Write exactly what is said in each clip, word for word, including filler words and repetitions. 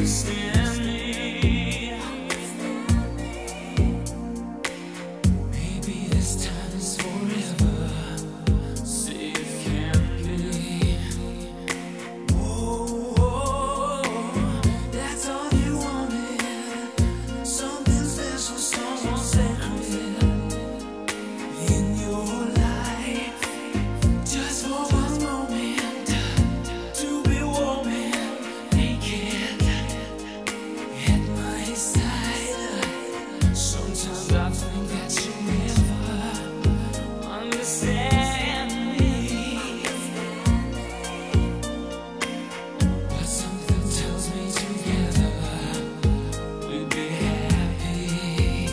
understand me. Maybe this time is forever. Say it can be. Whoa, whoa, that's all you wanted. Something special, someone sacred in your life. Just for one moment, to be warm and naked at my side. Sometimes I think that you never understand me, but something tells me together we'd be happy.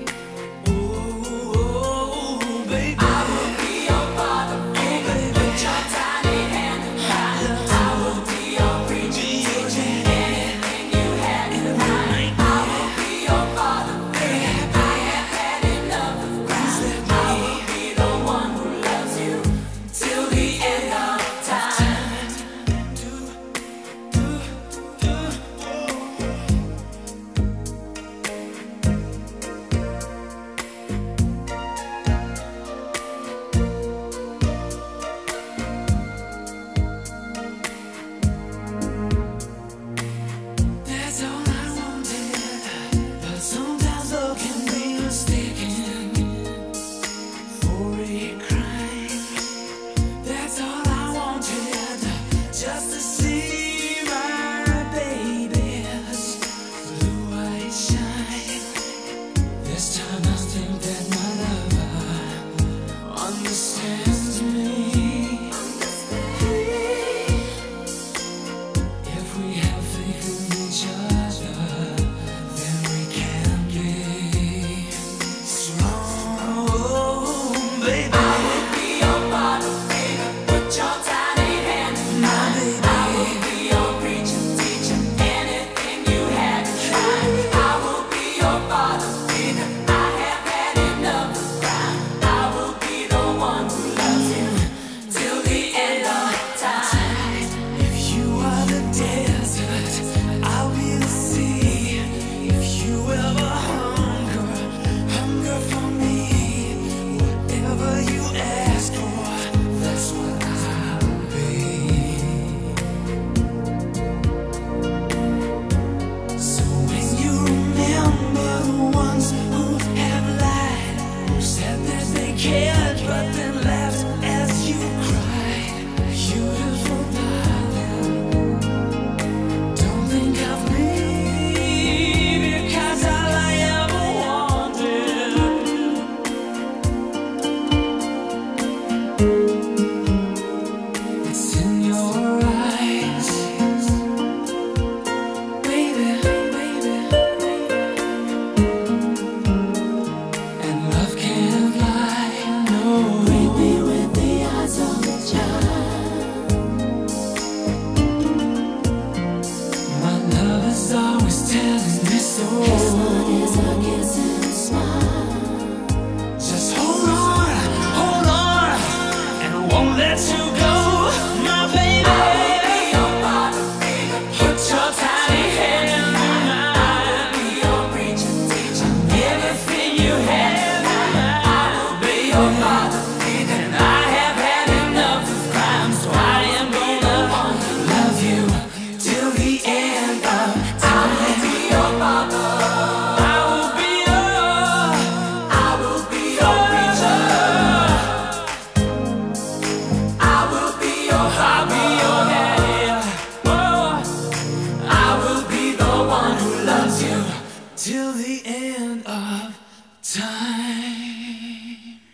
Oh, baby, I will be your father, baby. Put your tiny hand in mine. I will be your preacher, teaching anything you have in mind. I will be your father, baby. I have had enough of crying. I will be the one who loves you till the end of time. Do, do, do, That's all I wanted, but sometimes love can be mistaken for a crime. That's all I wanted, just to see my baby's blue eyes shine. This time I think that my lover understands me. If we have faith in each other, then we can be strong, baby. I will be your father, baby. Put your tiny hand in mine. I will be your preacher, teacher, anything you had to try. I will be your father, baby. I have had enough of crime. I will be the one who loves you till the end of time. If you are the desert, I'll be the sea. If you ever hunger, hunger for me, whatever you ask for, that's what I'll be. So when you remember the ones who have lied, who said that they cared but then laughed as you cried, beautiful darling, don't think of me, because all I ever wanted it's in your eyes, baby, baby, and love can't lie, no. Read me with the eyes of a child. My love is always telling me so. His love is a kiss and a smile. Just hold on, hold on, and I won't let you go, my baby. I will be your father, baby. Put your tiny hand in mine. I will be your preacher, teacher, everything you have in mind. I will be your father, baby. And I have had enough of crime, so I am gonna love you till the end of time. I will be your father. I will be your, I will be your preacher. I will be your, I'll be your daddy. Oh, I will be the one who loves you till the end of time.